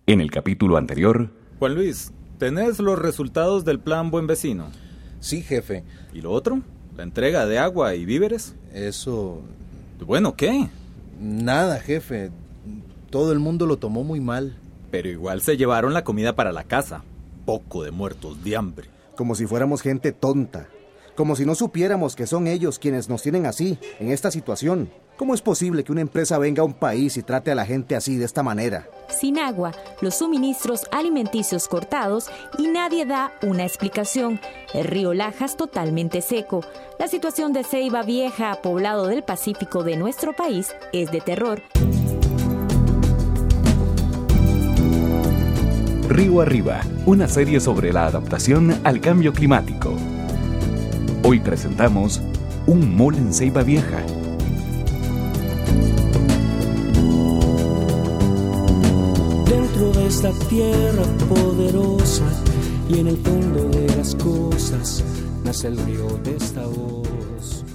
En el capítulo anterior... Juan Luis, ¿tenés los resultados del plan Buen Vecino? Sí, jefe. ¿Y lo otro? ¿La entrega de agua y víveres? Eso... Bueno, ¿qué? Nada, jefe. Todo el mundo lo tomó muy mal. Pero igual se llevaron la comida para la casa. Poco de muertos de hambre. Como si fuéramos gente tonta. Como si no supiéramos que son ellos quienes nos tienen así, en esta situación. ¿Cómo es posible que una empresa venga a un país y trate a la gente así, de esta manera? Sin agua, los suministros alimenticios cortados y nadie da una explicación. El río Lajas totalmente seco. La situación de Ceiba Vieja, poblado del Pacífico de nuestro país, es de terror. Río Arriba, una serie sobre la adaptación al cambio climático. Hoy presentamos Un mall en Ceiba Vieja. Dentro de esta tierra poderosa y en el fondo de las cosas nace el río de esta voz.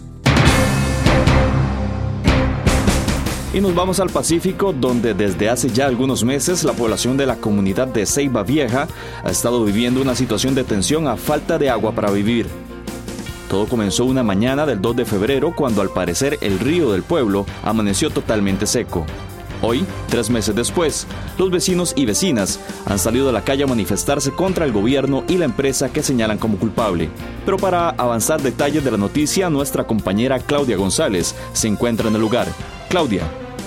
Y nos vamos al Pacífico, donde desde hace ya algunos meses la población de la comunidad de Ceiba Vieja ha estado viviendo una situación de tensión a falta de agua para vivir. Todo comenzó una mañana del 2 de febrero cuando al parecer el río del pueblo amaneció totalmente seco. Hoy, 3 meses después, los vecinos y vecinas han salido a la calle a manifestarse contra el gobierno y la empresa que señalan como culpable. Pero para avanzar detalles de la noticia, nuestra compañera Claudia González se encuentra en el lugar. Claudia.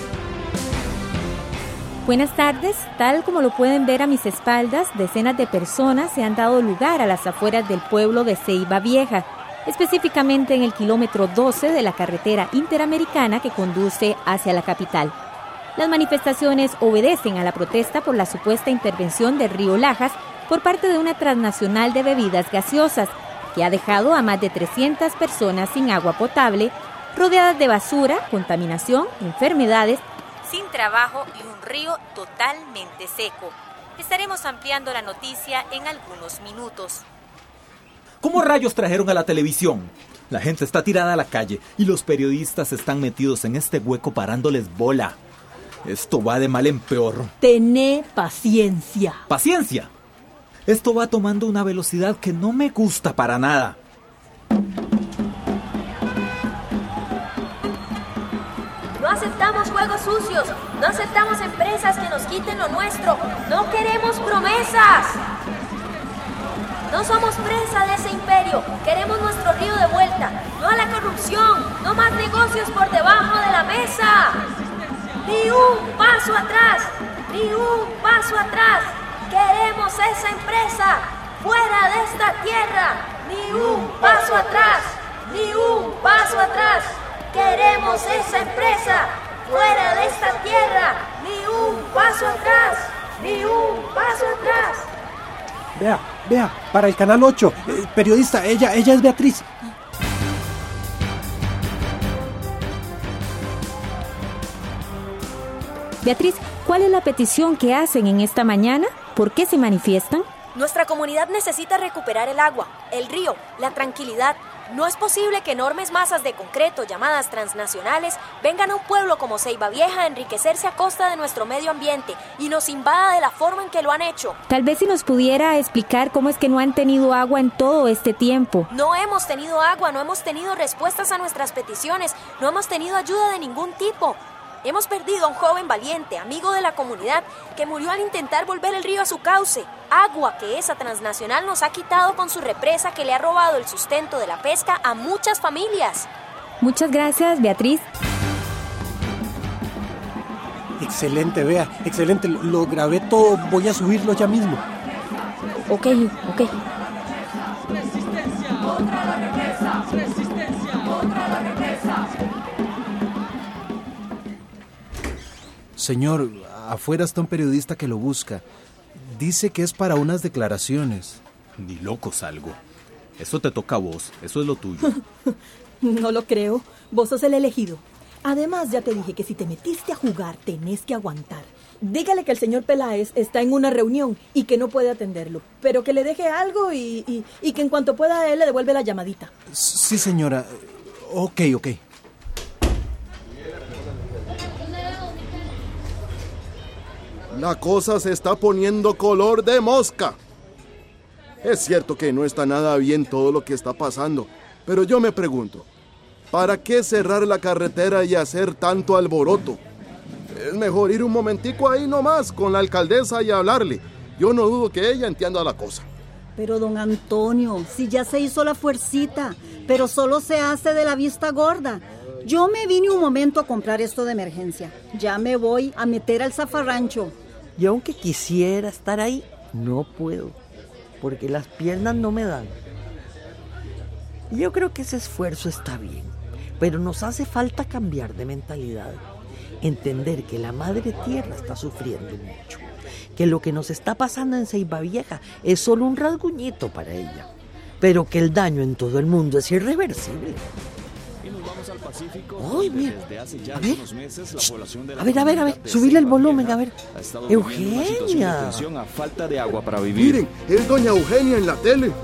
Buenas tardes. Tal como lo pueden ver a mis espaldas, decenas de personas se han dado lugar a las afueras del pueblo de Ceiba Vieja, específicamente en el kilómetro 12 de la carretera interamericana que conduce hacia la capital. Las manifestaciones obedecen a la protesta por la supuesta intervención del río Lajas por parte de una transnacional de bebidas gaseosas que ha dejado a más de 300 personas sin agua potable, rodeadas de basura, contaminación, enfermedades, sin trabajo y un río totalmente seco. Estaremos ampliando la noticia en algunos minutos. ¿Cómo rayos trajeron a la televisión? La gente está tirada a la calle y los periodistas están metidos en este hueco parándoles bola. Esto va de mal en peor. Tené paciencia. ¿Paciencia? Esto va tomando una velocidad que no me gusta para nada. No aceptamos juegos sucios, no aceptamos empresas que nos quiten lo nuestro, no queremos promesas. No somos presa de ese imperio, queremos nuestro río de vuelta, no a la corrupción, no más negocios por debajo de la mesa. Ni un paso atrás, ni un paso atrás, queremos esa empresa fuera de esta tierra, ni un paso atrás, ni un paso atrás. Queremos esa empresa fuera de esta tierra, ni un paso atrás, ni un paso atrás. Vea, para el Canal 8, periodista, ella es Beatriz. Beatriz, ¿cuál es la petición que hacen en esta mañana? ¿Por qué se manifiestan? Nuestra comunidad necesita recuperar el agua, el río, la tranquilidad. No es posible que enormes masas de concreto llamadas transnacionales vengan a un pueblo como Ceiba Vieja a enriquecerse a costa de nuestro medio ambiente y nos invada de la forma en que lo han hecho. Tal vez si nos pudiera explicar cómo es que no han tenido agua en todo este tiempo. No hemos tenido agua, no hemos tenido respuestas a nuestras peticiones, no hemos tenido ayuda de ningún tipo. Hemos perdido a un joven valiente, amigo de la comunidad, que murió al intentar volver el río a su cauce. Agua que esa transnacional nos ha quitado con su represa que le ha robado el sustento de la pesca a muchas familias. Muchas gracias, Beatriz. Excelente, Bea, excelente. Lo grabé todo, voy a subirlo ya mismo. Ok. Resistencia contra la represa, resistencia contra la represa. Señor, afuera está un periodista que lo busca. Dice que es para unas declaraciones. Ni loco salgo. Eso te toca a vos, eso es lo tuyo. No lo creo, vos sos el elegido. Además, ya te dije que si te metiste a jugar, tenés que aguantar. Dígale que el señor Peláez está en una reunión y que no puede atenderlo, pero que le deje algo y que en cuanto pueda él le devuelve la llamadita. Sí, señora. Ok. La cosa se está poniendo color de mosca. Es cierto que no está nada bien todo lo que está pasando, pero yo me pregunto, ¿para qué cerrar la carretera y hacer tanto alboroto? Es mejor ir un momentico ahí nomás con la alcaldesa y hablarle. Yo no dudo que ella entienda la cosa. Pero don Antonio, si ya se hizo la fuercita, pero solo se hace de la vista gorda. Yo me vine un momento a comprar esto de emergencia. Ya me voy a meter al zafarrancho. Y aunque quisiera estar ahí, no puedo, porque las piernas no me dan. Yo creo que ese esfuerzo está bien, pero nos hace falta cambiar de mentalidad. Entender que la madre tierra está sufriendo mucho, que lo que nos está pasando en Ceiba Vieja es solo un rasguñito para ella, pero que el daño en todo el mundo es irreversible. Y nos vamos al Pacífico. ¡Ay, mira! Desde hace ya A ver. unos meses, la población de la A ver, comunidad de subile el Ceiba volumen, Vieja a ver. ha estado viviendo una situación de Eugenia. tensión a falta de agua para vivir. Miren, es doña Eugenia en la tele.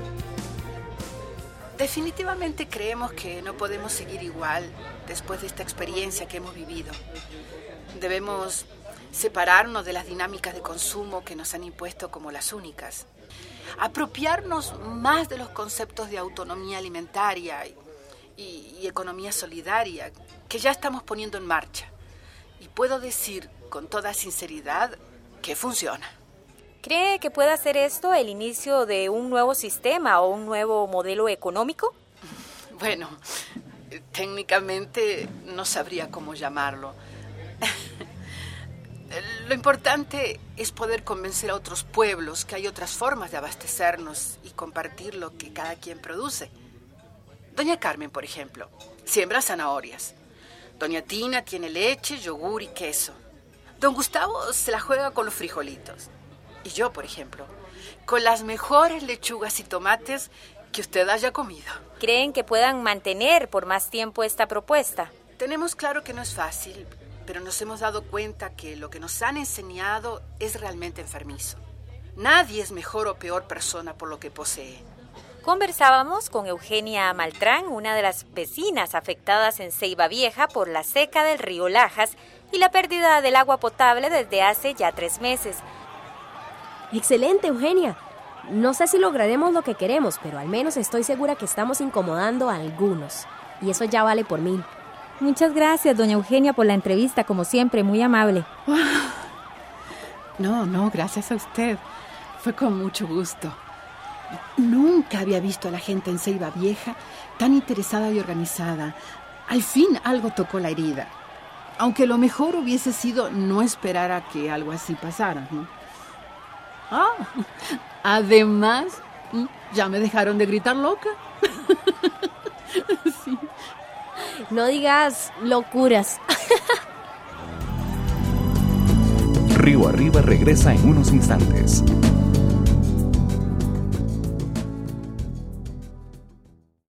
Definitivamente creemos que no podemos seguir igual después de esta experiencia que hemos vivido. Debemos separarnos de las dinámicas de consumo que nos han impuesto como las únicas. Apropiarnos más de los conceptos de autonomía alimentaria y economía solidaria que ya estamos poniendo en marcha. Y puedo decir con toda sinceridad que funciona. ¿Cree que pueda ser esto el inicio de un nuevo sistema o un nuevo modelo económico? Bueno, técnicamente no sabría cómo llamarlo. Lo importante es poder convencer a otros pueblos que hay otras formas de abastecernos y compartir lo que cada quien produce. Doña Carmen, por ejemplo, siembra zanahorias. Doña Tina tiene leche, yogur y queso. Don Gustavo se la juega con los frijolitos. Y yo, por ejemplo, con las mejores lechugas y tomates que usted haya comido. ¿Creen que puedan mantener por más tiempo esta propuesta? Tenemos claro que no es fácil, pero nos hemos dado cuenta que lo que nos han enseñado es realmente enfermizo. Nadie es mejor o peor persona por lo que posee. Conversábamos con Eugenia Maltrán, una de las vecinas afectadas en Ceiba Vieja por la seca del río Lajas y la pérdida del agua potable desde hace ya 3 meses. Excelente, Eugenia. No sé si lograremos lo que queremos, pero al menos estoy segura que estamos incomodando a algunos. Y eso ya vale por 1000. Muchas gracias, doña Eugenia, por la entrevista, como siempre, muy amable. No, gracias a usted. Fue con mucho gusto. Nunca había visto a la gente en Ceiba Vieja tan interesada y organizada. Al fin algo tocó la herida. Aunque lo mejor hubiese sido no esperar a que algo así pasara, ¿no? Además, ya me dejaron de gritar loca. Sí. No digas locuras. Río Arriba regresa en unos instantes.